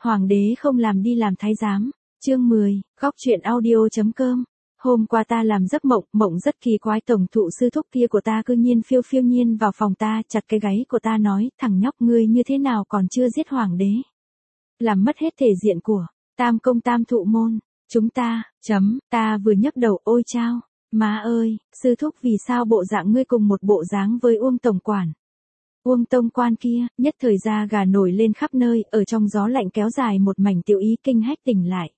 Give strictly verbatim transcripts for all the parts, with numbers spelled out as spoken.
Hoàng đế không làm đi làm thái giám. Chương mười, góc truyện audio chấm com. Hôm qua ta làm giấc mộng, mộng rất kỳ quái, tổng thụ sư thúc kia của ta cư nhiên phiêu phiêu nhiên vào phòng ta, chặt cái gáy của ta nói, thằng nhóc ngươi như thế nào còn chưa giết hoàng đế. Làm mất hết thể diện của tam công tam thụ môn, chúng ta, chấm, ta vừa nhấc đầu, ôi chao, má ơi, sư thúc vì sao bộ dạng ngươi cùng một bộ dáng với Uông tổng quản. Uông tông quan kia, nhất thời da gà nổi lên khắp nơi, ở trong gió lạnh kéo dài một mảnh tiểu ý kinh hách tỉnh lại.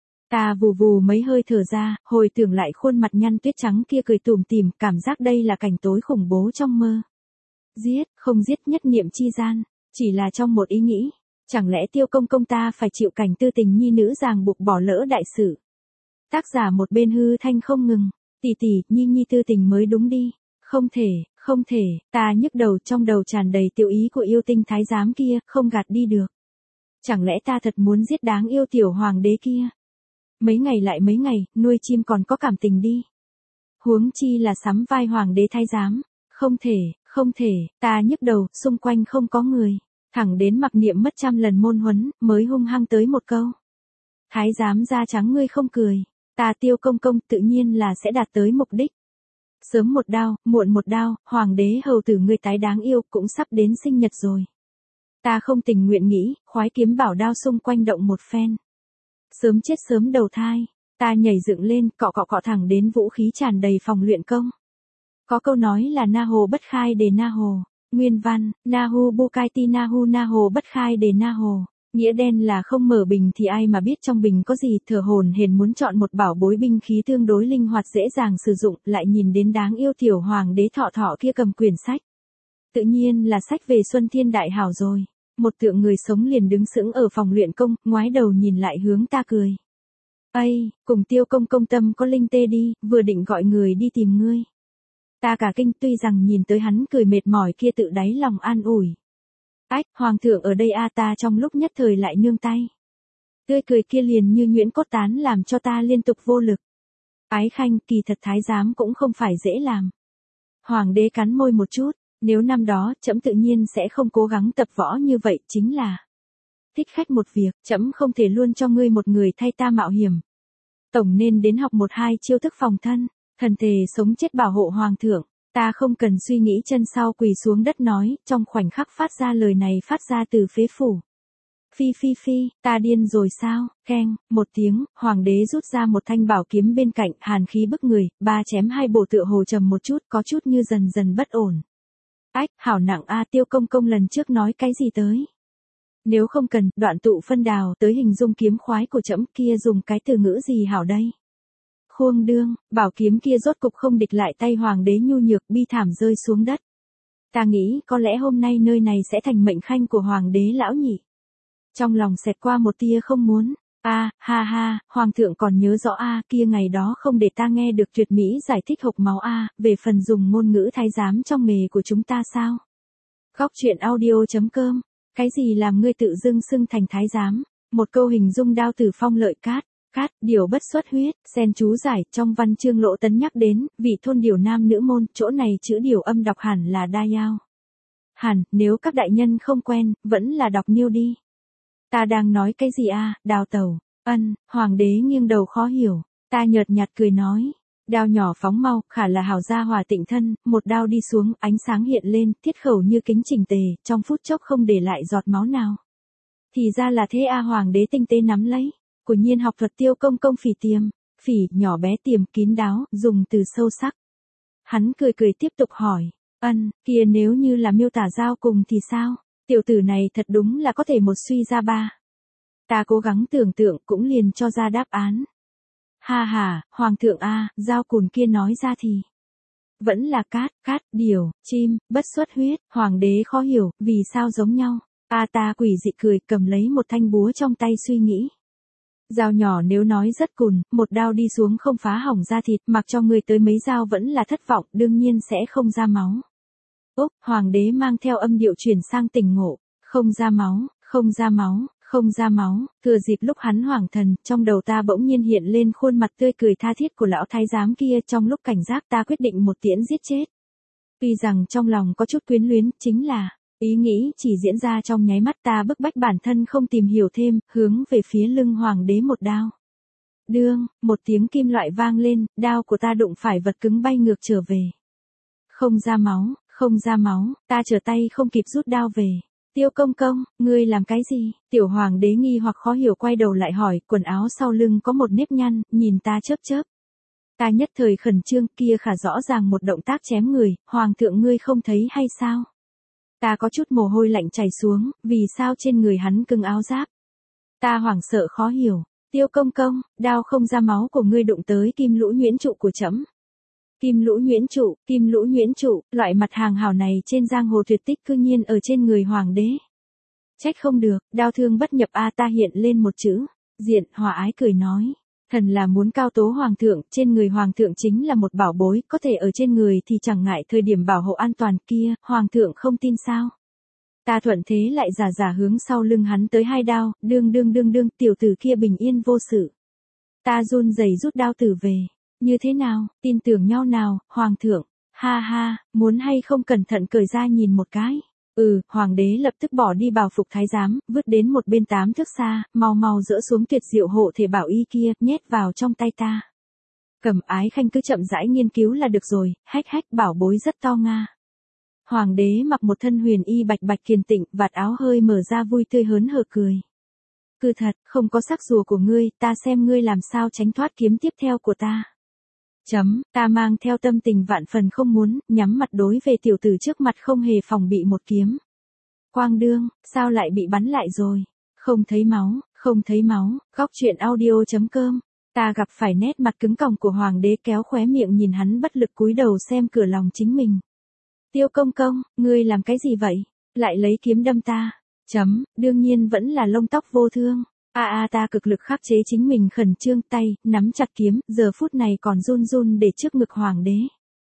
Ta vù vù mấy hơi thở ra, hồi tưởng lại khuôn mặt nhăn tuyết trắng kia cười tủm tỉm, cảm giác đây là cảnh tối khủng bố trong mơ. Giết, không giết nhất niệm chi gian, chỉ là trong một ý nghĩ, chẳng lẽ Tiêu công công ta phải chịu cảnh tư tình nhi nữ ràng buộc bỏ lỡ đại sự. Tác giả một bên hư thanh không ngừng, tỷ tỷ, nhi nhi tư tình mới đúng đi, không thể, không thể, ta nhức đầu, trong đầu tràn đầy tiểu ý của yêu tinh thái giám kia, không gạt đi được. Chẳng lẽ ta thật muốn giết đáng yêu tiểu hoàng đế kia. Mấy ngày lại mấy ngày, nuôi chim còn có cảm tình đi. Huống chi là sắm vai hoàng đế thái giám. Không thể, không thể, ta nhức đầu, xung quanh không có người. Thẳng đến mặc niệm mất trăm lần môn huấn, mới hung hăng tới một câu. Thái giám da trắng ngươi không cười. Ta Tiêu công công tự nhiên là sẽ đạt tới mục đích. Sớm một đao, muộn một đao, hoàng đế hầu tử ngươi tái đáng yêu cũng sắp đến sinh nhật rồi. Ta không tình nguyện nghĩ, khoái kiếm bảo đao xung quanh động một phen. Sớm chết sớm đầu thai, ta nhảy dựng lên, cọ cọ cọ thẳng đến vũ khí tràn đầy phòng luyện công. Có câu nói là na hồ bất khai đề na hồ, nguyên văn, nahu bukaiti nahu na hồ bất khai đề na hồ, nghĩa đen là không mở bình thì ai mà biết trong bình có gì, thở hổn hển muốn chọn một bảo bối binh khí tương đối linh hoạt dễ dàng sử dụng, lại nhìn đến đáng yêu tiểu hoàng đế thọ thọ kia cầm quyển sách. Tự nhiên là sách về Xuân Thiên Đại Hảo rồi. Một tượng người sống liền đứng sững ở phòng luyện công, ngoái đầu nhìn lại hướng ta cười. Ây, cùng Tiêu công công tâm có linh tê đi, vừa định gọi người đi tìm ngươi. Ta cả kinh, tuy rằng nhìn tới hắn cười mệt mỏi kia tự đáy lòng an ủi. Ách, hoàng thượng ở đây a, ta trong lúc nhất thời lại nương tay. Tươi cười kia liền như nhuyễn cốt tán làm cho ta liên tục vô lực. Ái khanh, kỳ thật thái giám cũng không phải dễ làm. Hoàng đế cắn môi một chút. Nếu năm đó, trẫm tự nhiên sẽ không cố gắng tập võ như vậy, chính là thích khách một việc, trẫm không thể luôn cho ngươi một người thay ta mạo hiểm. Tổng nên đến học một hai chiêu thức phòng thân, thần thề sống chết bảo hộ hoàng thượng. Ta không cần suy nghĩ chân sau quỳ xuống đất nói, trong khoảnh khắc phát ra lời này phát ra từ phế phủ. Phi phi phi, ta điên rồi sao, keng, một tiếng, hoàng đế rút ra một thanh bảo kiếm bên cạnh, hàn khí bức người, ba chém hai bổ tựa hồ trầm một chút, có chút như dần dần bất ổn. Ách, hảo nặng a, Tiêu công công lần trước nói cái gì tới? Nếu không cần, đoạn tụ phân đào tới hình dung kiếm khoái của trẫm kia dùng cái từ ngữ gì hảo đây? Khuông đương, bảo kiếm kia rốt cục không địch lại tay hoàng đế nhu nhược bi thảm rơi xuống đất. Ta nghĩ có lẽ hôm nay nơi này sẽ thành mệnh khanh của hoàng đế lão nhị. Trong lòng xẹt qua một tia không muốn. A, à, ha ha, hoàng thượng còn nhớ rõ a, à, kia ngày đó không để ta nghe được tuyệt mỹ giải thích hộc máu a, à, về phần dùng ngôn ngữ thái giám trong nghề của chúng ta sao? Góc truyện audio chấm com, cái gì làm ngươi tự dưng xưng thành thái giám? Một câu hình dung đao tử phong lợi cát, cát, điều bất xuất huyết, sen chú giải, trong văn chương Lỗ Tấn nhắc đến, vị thôn điều nam nữ môn, chỗ này chữ điều âm đọc hẳn là đa yao. Hẳn, nếu các đại nhân không quen, vẫn là đọc niêu đi. Ta đang nói cái gì a, à, đào tẩu, ân, hoàng đế nghiêng đầu khó hiểu, ta nhợt nhạt cười nói, đao nhỏ phóng mau, khả là hảo gia hòa tịnh thân, một đao đi xuống, ánh sáng hiện lên, thiết khẩu như kính chỉnh tề, trong phút chốc không để lại giọt máu nào. Thì ra là thế a, hoàng đế tinh tế nắm lấy, của nhiên học thuật Tiêu công công phỉ tiềm, phỉ, nhỏ bé tiềm kín đáo, dùng từ sâu sắc. Hắn cười cười tiếp tục hỏi, ân, kia nếu như là miêu tả giao cùng thì sao? Tiểu tử này thật đúng là có thể một suy ra ba. Ta cố gắng tưởng tượng cũng liền cho ra đáp án. Ha ha, hoàng thượng a, giao cùn kia nói ra thì. Vẫn là cát, cát, điều, chim, bất xuất huyết, hoàng đế khó hiểu, vì sao giống nhau. A ta quỷ dị cười cầm lấy một thanh búa trong tay suy nghĩ. Dao nhỏ nếu nói rất cùn, một đao đi xuống không phá hỏng da thịt, mặc cho người tới mấy dao vẫn là thất vọng, đương nhiên sẽ không ra máu. Úc, hoàng đế mang theo âm điệu chuyển sang tỉnh ngộ, không ra máu, không ra máu, không ra máu, thừa dịp lúc hắn hoảng thần, trong đầu ta bỗng nhiên hiện lên khuôn mặt tươi cười tha thiết của lão thái giám kia, trong lúc cảnh giác ta quyết định một tiễn giết chết. Tuy rằng trong lòng có chút quyến luyến, chính là, Ý nghĩ chỉ diễn ra trong nháy mắt, ta bức bách bản thân không tìm hiểu thêm, hướng về phía lưng hoàng đế một đao. Đương, một tiếng kim loại vang lên, đao của ta đụng phải vật cứng bay ngược trở về. Không ra máu, không ra máu, ta trở tay không kịp rút đao về. Tiêu công công, ngươi làm cái gì? Tiểu hoàng đế nghi hoặc khó hiểu quay đầu lại hỏi, quần áo sau lưng có một nếp nhăn, nhìn ta chớp chớp. Ta nhất thời khẩn trương, kia khả rõ ràng một động tác chém người, hoàng thượng ngươi không thấy hay sao? Ta có chút mồ hôi lạnh chảy xuống, vì sao trên người hắn cưng áo giáp? Ta hoảng sợ khó hiểu. Tiêu công công, đao không ra máu của ngươi đụng tới kim lũ nhuyễn trụ của trẫm. Kim lũ nhuyễn trụ, kim lũ nhuyễn trụ, loại mặt hàng hảo này trên giang hồ tuyệt tích cư nhiên ở trên người hoàng đế. Trách không được, đao thương bất nhập a. Ta hiện lên một chữ, Diện Hòa ái cười nói, thần là muốn cao tố hoàng thượng, trên người hoàng thượng chính là một bảo bối, có thể ở trên người thì chẳng ngại thời điểm bảo hộ an toàn kia, hoàng thượng không tin sao? Ta thuận thế lại giả giả hướng sau lưng hắn tới hai đao, đương đương đương đương, tiểu tử kia bình yên vô sự. Ta run rẩy rút đao tử về. Như thế nào, tin tưởng nhau nào, hoàng thượng? Ha ha, muốn hay không cẩn thận cởi ra nhìn một cái. Ừ, hoàng đế lập tức bỏ đi bào phục thái giám, vứt đến một bên tám thước xa, mau mau dỡ xuống tuyệt diệu hộ thể bảo y kia, nhét vào trong tay ta. Cẩm Ái Khanh cứ chậm rãi nghiên cứu là được rồi, hách hách bảo bối rất to nga. Hoàng đế mặc một thân huyền y bạch bạch kiền tịnh, vạt áo hơi mở ra vui tươi hớn hở cười. Cứ thật, không có sắc rùa của ngươi, ta xem ngươi làm sao tránh thoát kiếm tiếp theo của ta. Chấm, ta mang theo tâm tình vạn phần không muốn, nhắm mặt đối về tiểu tử trước mặt không hề phòng bị một kiếm. Quang đương, sao lại bị bắn lại rồi? Không thấy máu, không thấy máu, góc truyện audio chấm com. Ta gặp phải nét mặt cứng còng của hoàng đế kéo khóe miệng nhìn hắn bất lực cúi đầu xem cửa lòng chính mình. Tiêu công công, ngươi làm cái gì vậy? Lại lấy kiếm đâm ta. Chấm, đương nhiên vẫn là lông tóc vô thương. A a à, ta cực lực khắc chế chính mình khẩn trương tay, nắm chặt kiếm, giờ phút này còn run run để trước ngực hoàng đế.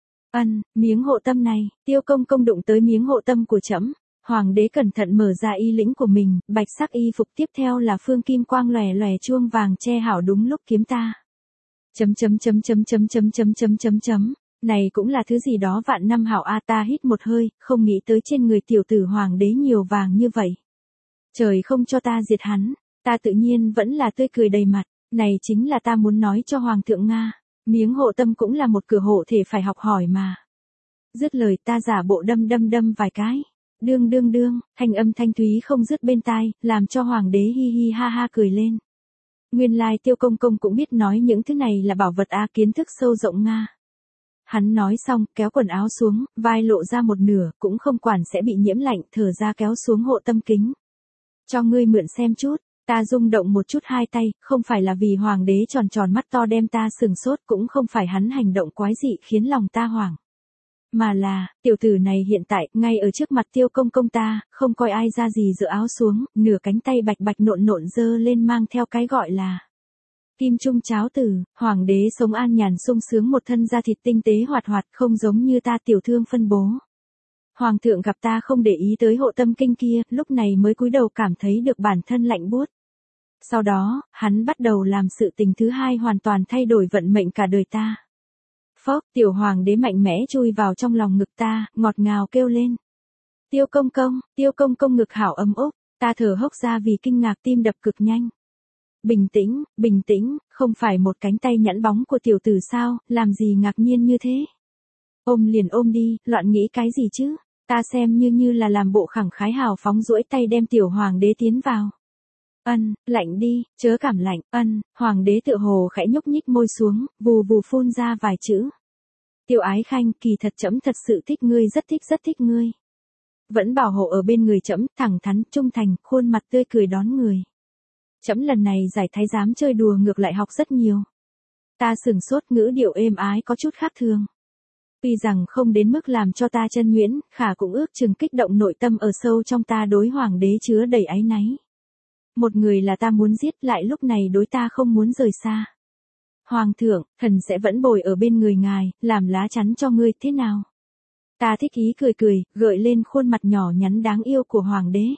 Ân, miếng hộ tâm này, tiêu công công đụng tới miếng hộ tâm của trẫm. Hoàng đế cẩn thận mở ra y lĩnh của mình, bạch sắc y phục tiếp theo là phương kim quang lòe lòe chuông vàng che hảo đúng lúc kiếm ta. Chấm chấm chấm chấm chấm chấm chấm chấm chấm chấm. Này cũng là thứ gì đó vạn năm hảo a. Ta hít một hơi, không nghĩ tới trên người tiểu tử hoàng đế nhiều vàng như vậy. Trời không cho ta diệt hắn, ta tự nhiên vẫn là tươi cười đầy mặt, này chính là ta muốn nói cho hoàng thượng Nga, miếng hộ tâm cũng là một cửa hộ thể phải học hỏi mà. Dứt lời ta giả bộ đâm đâm đâm vài cái, đương đương đương, thanh âm thanh thúy không dứt bên tai, làm cho hoàng đế hi hi ha ha cười lên. Nguyên lai tiêu công công cũng biết nói những thứ này là bảo vật a, kiến thức sâu rộng Nga. Hắn nói xong, kéo quần áo xuống, vai lộ ra một nửa, cũng không quản sẽ bị nhiễm lạnh, thở ra kéo xuống hộ tâm kính. Cho ngươi mượn xem chút, ta rung động một chút hai tay, không phải là vì hoàng đế tròn tròn mắt to đem ta sừng sốt, cũng không phải hắn hành động quái dị khiến lòng ta hoảng. Mà là, tiểu tử này hiện tại, ngay ở trước mặt tiêu công công ta, không coi ai ra gì dựa áo xuống, nửa cánh tay bạch bạch nộn nộn dơ lên mang theo cái gọi là kim trung cháo tử. Hoàng đế sống an nhàn sung sướng một thân da thịt tinh tế hoạt hoạt, không giống như ta tiểu thương phân bố. Hoàng thượng gặp ta không để ý tới hộ tâm kinh kia, lúc này mới cúi đầu cảm thấy được bản thân lạnh buốt. Sau đó, hắn bắt đầu làm sự tình thứ hai hoàn toàn thay đổi vận mệnh cả đời ta. Phốc, tiểu hoàng đế mạnh mẽ chui vào trong lòng ngực ta, ngọt ngào kêu lên. Tiêu công công, tiêu công công ngực hảo ấm ốc, ta thở hốc ra vì kinh ngạc tim đập cực nhanh. Bình tĩnh, bình tĩnh, không phải một cánh tay nhẵn bóng của tiểu tử sao, làm gì ngạc nhiên như thế. Ôm liền ôm đi, loạn nghĩ cái gì chứ, ta xem như như là làm bộ khẳng khái hào phóng duỗi tay đem tiểu hoàng đế tiến vào. Ân, lạnh đi, chớ cảm lạnh, ân, hoàng đế tựa hồ khẽ nhúc nhích môi xuống, vù vù phun ra vài chữ. Tiểu Ái Khanh, kỳ thật trẫm thật sự thích ngươi, rất thích rất thích ngươi. Vẫn bảo hộ ở bên người trẫm, thẳng thắn, trung thành, khuôn mặt tươi cười đón người. Trẫm lần này giải thái giám chơi đùa ngược lại học rất nhiều. Ta sửng sốt, ngữ điệu êm ái có chút khác thường. Tuy rằng không đến mức làm cho ta chân nhuyễn, khả cũng ước chừng kích động nội tâm ở sâu trong ta đối hoàng đế chứa đầy áy náy. Một người là ta muốn giết, lại lúc này đối ta không muốn rời xa. Hoàng thượng, thần sẽ vẫn bồi ở bên người ngài, làm lá chắn cho ngươi, thế nào? Ta thích ý cười cười, gợi lên khuôn mặt nhỏ nhắn đáng yêu của hoàng đế.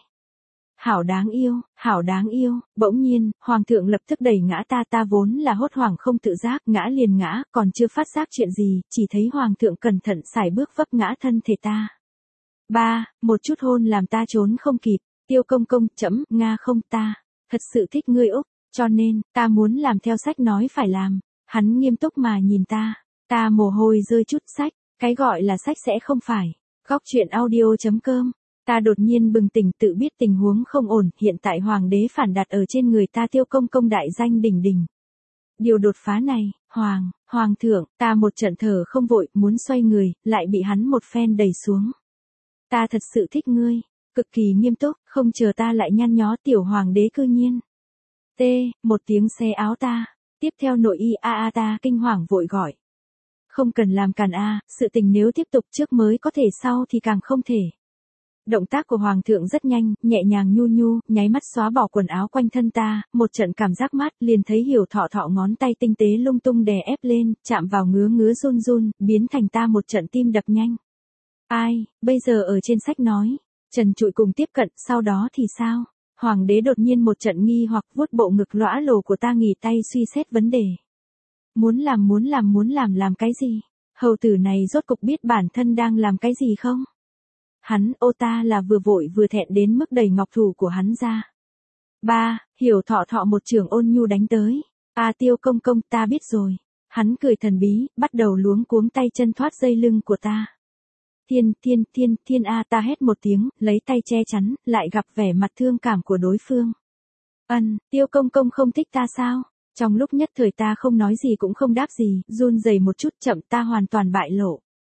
Hảo đáng yêu, hảo đáng yêu, bỗng nhiên, hoàng thượng lập tức đẩy ngã ta, ta vốn là hốt hoảng không tự giác, ngã liền ngã, còn chưa phát giác chuyện gì, chỉ thấy hoàng thượng cẩn thận sải bước vấp ngã thân thể ta. ba. Một chút hôn làm ta trốn không kịp. Tiêu công công, chấm, Nga không ta. Thật sự thích ngươi Úc, cho nên, ta muốn làm theo sách nói phải làm. Hắn nghiêm túc mà nhìn ta. Ta mồ hôi rơi chút sách. Cái gọi là sách sẽ không phải. Góc chuyện audio chấm com. Ta đột nhiên bừng tỉnh tự biết tình huống không ổn. Hiện tại hoàng đế phản đặt ở trên người ta tiêu công công đại danh đỉnh đỉnh. Điều đột phá này, hoàng, hoàng thượng, ta một trận thở không vội, muốn xoay người, lại bị hắn một phen đẩy xuống. Ta thật sự thích ngươi, cực kỳ nghiêm túc, không chờ ta lại nhăn nhó tiểu hoàng đế cư nhiên. T, một tiếng xe áo ta, tiếp theo nội y a a ta kinh hoàng vội gọi. Không cần làm càn a, sự tình nếu tiếp tục trước mới có thể sau thì càng không thể. Động tác của hoàng thượng rất nhanh, nhẹ nhàng nhu nhu, nháy mắt xóa bỏ quần áo quanh thân ta, một trận cảm giác mát, liền thấy Hiểu Thọ Thọ ngón tay tinh tế lung tung đè ép lên, chạm vào ngứa ngứa run run, biến thành ta một trận tim đập nhanh. Ai, bây giờ ở trên sách nói, trần trụi cùng tiếp cận, sau đó thì sao? Hoàng đế đột nhiên một trận nghi hoặc vuốt bộ ngực lõa lồ của ta nghỉ tay suy xét vấn đề. Muốn làm muốn làm muốn làm làm cái gì? Hầu tử này rốt cục biết bản thân đang làm cái gì không? Hắn, ô ta là vừa vội vừa thẹn đến mức đầy ngọc thủ của hắn ra. Ba, Hiểu Thọ Thọ một trường ôn nhu đánh tới. À tiêu công công ta biết rồi. Hắn cười thần bí, bắt đầu luống cuống tay chân thoát dây lưng của ta. Thiên, thiên, thiên, thiên a ta hét một tiếng, lấy tay che chắn, lại gặp vẻ mặt thương cảm của đối phương. Ân, tiêu công công không thích ta sao? Trong lúc nhất thời ta không nói gì cũng không đáp gì, run rẩy một chút chậm ta hoàn toàn bại lộ.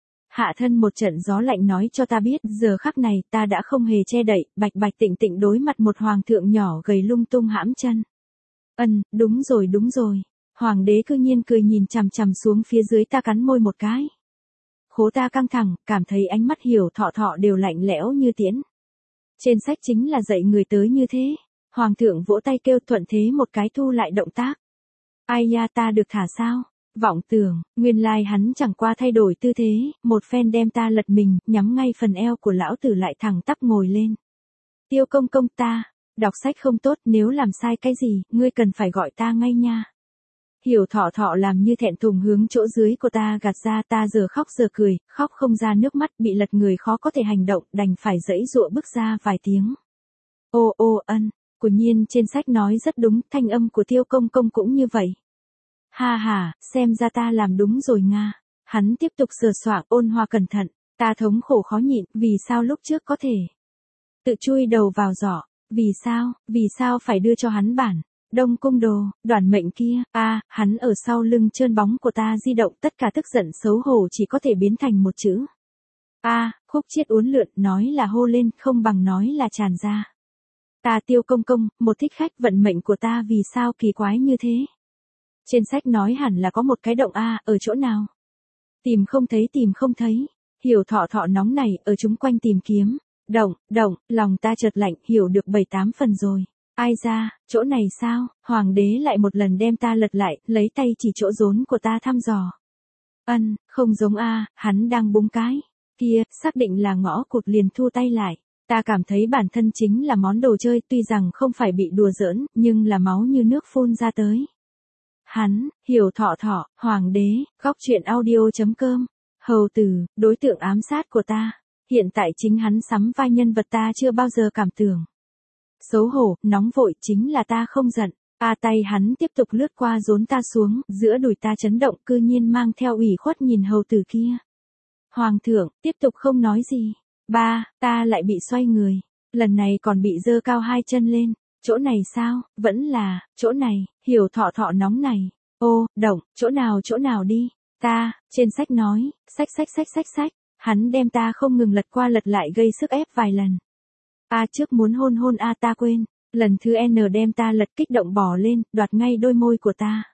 Hạ thân một trận gió lạnh nói cho ta biết, giờ khắc này ta đã không hề che đậy, bạch bạch tịnh tịnh đối mặt một hoàng thượng nhỏ gầy lung tung hãm chân. Ân, đúng rồi đúng rồi. Hoàng đế cư nhiên cười nhìn chằm chằm xuống phía dưới ta cắn môi một cái. Khố ta căng thẳng, cảm thấy ánh mắt Hiểu Thọ Thọ đều lạnh lẽo như tiễn. Trên sách chính là dạy người tới như thế. Hoàng thượng vỗ tay kêu thuận thế một cái thu lại động tác. Ai nha ta được thả sao? Vọng tưởng, nguyên lai hắn chẳng qua thay đổi tư thế, một phen đem ta lật mình, nhắm ngay phần eo của lão tử lại thẳng tắp ngồi lên. Tiêu công công ta, đọc sách không tốt, nếu làm sai cái gì, ngươi cần phải gọi ta ngay nha. Hiểu Thọ Thọ làm như thẹn thùng hướng chỗ dưới của ta gạt ra, ta giờ khóc giờ cười, khóc không ra nước mắt, bị lật người khó có thể hành động, đành phải giãy giụa bước ra vài tiếng. Ô ô ân, quả nhiên trên sách nói rất đúng, thanh âm của tiêu công công cũng như vậy. Ha ha, xem ra ta làm đúng rồi Nga. Hắn tiếp tục sờ soạng ôn hòa cẩn thận, ta thống khổ khó nhịn, vì sao lúc trước có thể tự chui đầu vào giỏ, vì sao, vì sao phải đưa cho hắn bản Đông Cung đồ, đoàn mệnh kia, a à, hắn ở sau lưng trơn bóng của ta di động, tất cả tức giận xấu hổ chỉ có thể biến thành một chữ. A, à, khúc chiết uốn lượn, nói là hô lên, không bằng nói là tràn ra. Ta tiêu công công, một thích khách vận mệnh của ta vì sao kỳ quái như thế? Trên sách nói hẳn là có một cái động A, ở chỗ nào? Tìm không thấy tìm không thấy. Hiểu Thọ Thọ nóng này, ở chúng quanh tìm kiếm. Động, động, lòng ta chợt lạnh, hiểu được bảy tám phần rồi. Ai ra, chỗ này sao? Hoàng đế lại một lần đem ta lật lại, lấy tay chỉ chỗ rốn của ta thăm dò. Ân, không giống A, hắn đang búng cái. Kia, xác định là ngõ cụt liền thu tay lại. Ta cảm thấy bản thân chính là món đồ chơi, tuy rằng không phải bị đùa giỡn, nhưng là máu như nước phun ra tới. Hắn, Hiểu Thọ Thọ, hoàng đế, góc chuyện audio chấm com, hầu tử, đối tượng ám sát của ta. Hiện tại chính hắn sắm vai nhân vật ta chưa bao giờ cảm tưởng. Xấu hổ, nóng vội chính là ta không giận. A tay hắn tiếp tục lướt qua rốn ta xuống, giữa đùi ta chấn động cư nhiên mang theo ủy khuất nhìn hầu tử kia. Hoàng thượng, tiếp tục không nói gì. Ba, ta lại bị xoay người. Lần này còn bị dơ cao hai chân lên. Chỗ này sao, vẫn là, chỗ này, Hiểu Thọ Thọ nóng này. Ô, động, chỗ nào chỗ nào đi. Ta, trên sách nói, sách sách sách sách sách. Hắn đem ta không ngừng lật qua lật lại gây sức ép vài lần. A trước muốn hôn hôn A ta quên. Lần thứ N đem ta lật kích động bỏ lên, đoạt ngay đôi môi của ta.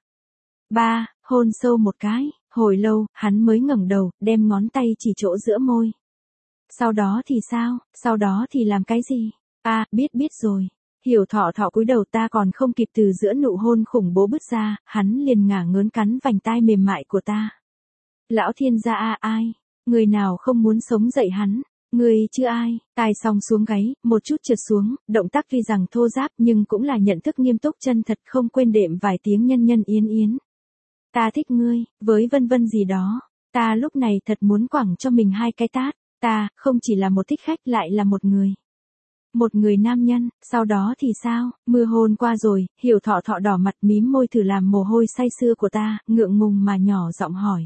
Ba, hôn sâu một cái, hồi lâu, hắn mới ngẩng đầu, đem ngón tay chỉ chỗ giữa môi. Sau đó thì sao, sau đó thì làm cái gì? A, biết biết rồi. Hiểu Thọ Thọ cúi đầu ta còn không kịp từ giữa nụ hôn khủng bố bứt ra, hắn liền ngả ngớn cắn vành tai mềm mại của ta. Lão thiên gia a ai? Người nào không muốn sống dậy hắn? Người chưa ai? Tai song xuống gáy, một chút trượt xuống, động tác tuy rằng thô ráp nhưng cũng là nhận thức nghiêm túc chân thật không quên đệm vài tiếng nhân nhân yến yến. Ta thích ngươi, với vân vân gì đó. Ta lúc này thật muốn quẳng cho mình hai cái tát. Ta, không chỉ là một thích khách lại là một người. Một người nam nhân, sau đó thì sao, mưa hôn qua rồi, Hiểu Thọ Thọ đỏ mặt mím môi thử làm mồ hôi say sưa của ta, ngượng ngùng mà nhỏ giọng hỏi.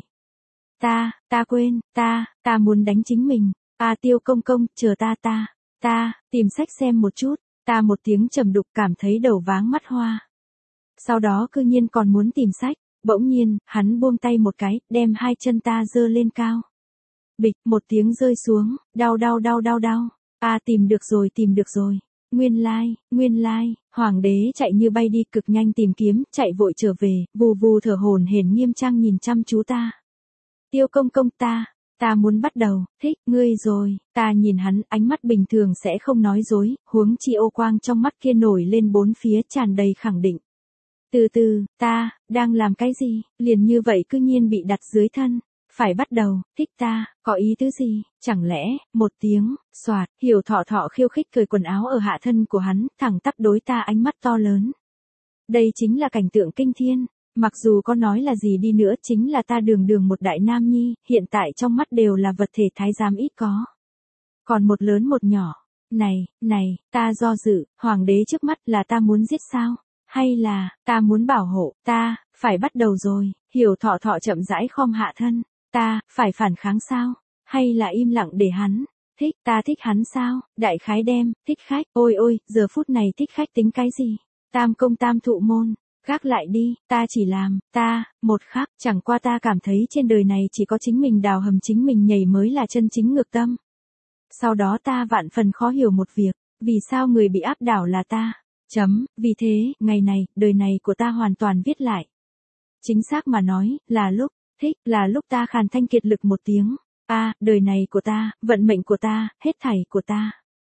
Ta, ta quên, ta, ta muốn đánh chính mình, à Tiêu công công, chờ ta ta, ta, tìm sách xem một chút, ta một tiếng trầm đục cảm thấy đầu váng mắt hoa. Sau đó cư nhiên còn muốn tìm sách, bỗng nhiên, hắn buông tay một cái, đem hai chân ta giơ lên cao. Bịch, một tiếng rơi xuống, đau đau đau đau đau. À tìm được rồi tìm được rồi. Nguyên lai, like, nguyên lai, like. Hoàng đế chạy như bay đi cực nhanh tìm kiếm, chạy vội trở về, vù vù thở hổn hển nghiêm trang nhìn chăm chú ta. Tiêu công công ta, ta muốn bắt đầu, thích, ngươi rồi, ta nhìn hắn, ánh mắt bình thường sẽ không nói dối, huống chi ô quang trong mắt kia nổi lên bốn phía tràn đầy khẳng định. Từ từ, ta, đang làm cái gì, liền như vậy cư nhiên bị đặt dưới thân. Phải bắt đầu, thích ta, có ý tứ gì, chẳng lẽ, một tiếng, xoạt, Hiểu Thọ Thọ khiêu khích cởi quần áo ở hạ thân của hắn, thẳng tắp đối ta ánh mắt to lớn. Đây chính là cảnh tượng kinh thiên, mặc dù có nói là gì đi nữa chính là ta đường đường một đại nam nhi, hiện tại trong mắt đều là vật thể thái giám ít có. Còn một lớn một nhỏ, này, này, ta do dự, hoàng đế trước mắt là ta muốn giết sao? Hay là, ta muốn bảo hộ, ta, phải bắt đầu rồi, Hiểu Thọ Thọ chậm rãi khom hạ thân. Ta, phải phản kháng sao? Hay là im lặng để hắn? Thích, ta thích hắn sao? Đại khái đem, thích khách, ôi ôi, giờ phút này thích khách tính cái gì? Tam công tam thụ môn, gác lại đi, ta chỉ làm, ta, một khắc, chẳng qua ta cảm thấy trên đời này chỉ có chính mình đào hầm chính mình nhảy mới là chân chính ngược tâm. Sau đó ta vạn phần khó hiểu một việc, vì sao người bị áp đảo là ta? Chấm, vì thế, ngày này, đời này của ta hoàn toàn viết lại. Chính xác mà nói, là lúc. Thích, là lúc ta khàn thanh kiệt lực một tiếng. A, à, đời này của ta, vận mệnh của ta, hết thảy của ta.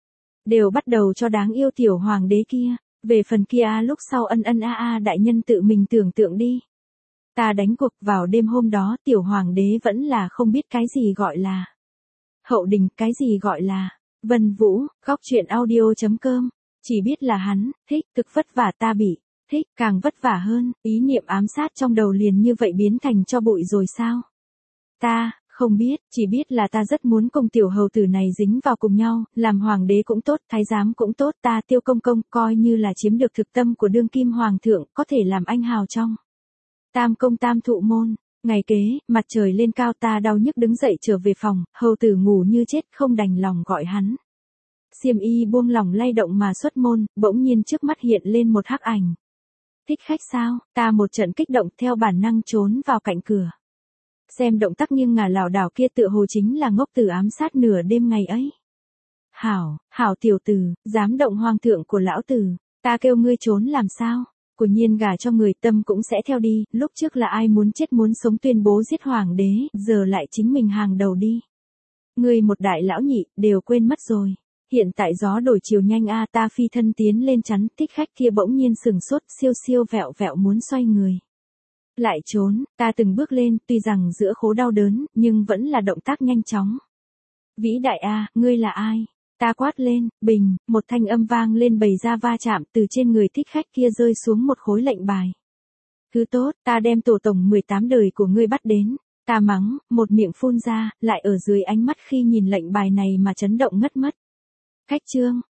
Đều bắt đầu cho đáng yêu tiểu hoàng đế kia. Về phần kia a lúc sau ân ân a a đại nhân tự mình tưởng tượng đi. Ta đánh cuộc vào đêm hôm đó tiểu hoàng đế vẫn là không biết cái gì gọi là. Hậu đình, cái gì gọi là. Vân Vũ, góc truyện audio chấm com. Chỉ biết là hắn, thích, thực vất vả ta bị. Thích, càng vất vả hơn, ý niệm ám sát trong đầu liền như vậy biến thành cho bụi rồi sao? Ta, không biết, chỉ biết là ta rất muốn cùng tiểu hầu tử này dính vào cùng nhau, làm hoàng đế cũng tốt, thái giám cũng tốt, ta Tiêu công công, coi như là chiếm được thực tâm của đương kim hoàng thượng, có thể làm anh hào trong. Tam công tam thụ môn, ngày kế, mặt trời lên cao ta đau nhức đứng dậy trở về phòng, hầu tử ngủ như chết không đành lòng gọi hắn. Xiêm y buông lỏng lay động mà xuất môn, bỗng nhiên trước mắt hiện lên một hắc ảnh. Thích khách sao, ta một trận kích động theo bản năng trốn vào cạnh cửa. Xem động tác nghiêng ngả lảo đảo kia tựa hồ chính là ngốc tử ám sát nửa đêm ngày ấy. Hảo, hảo tiểu tử, dám động hoàng thượng của lão tử, ta kêu ngươi trốn làm sao, của nhiên gả cho người tâm cũng sẽ theo đi, lúc trước là ai muốn chết muốn sống tuyên bố giết hoàng đế, giờ lại chính mình hàng đầu đi. Ngươi một đại lão nhị, đều quên mất rồi. Hiện tại gió đổi chiều nhanh a ta phi thân tiến lên chắn, thích khách kia bỗng nhiên sừng sốt, siêu siêu vẹo vẹo muốn xoay người. Lại trốn, ta từng bước lên, tuy rằng giữa khố đau đớn, nhưng vẫn là động tác nhanh chóng. Vĩ đại a, ngươi là ai? Ta quát lên, bình, một thanh âm vang lên bày ra va chạm từ trên người thích khách kia rơi xuống một khối lệnh bài. Thứ tốt, ta đem tổ tổng mười tám đời của ngươi bắt đến. Ta mắng, một miệng phun ra, lại ở dưới ánh mắt khi nhìn lệnh bài này mà chấn động ngất mất. Khách trương,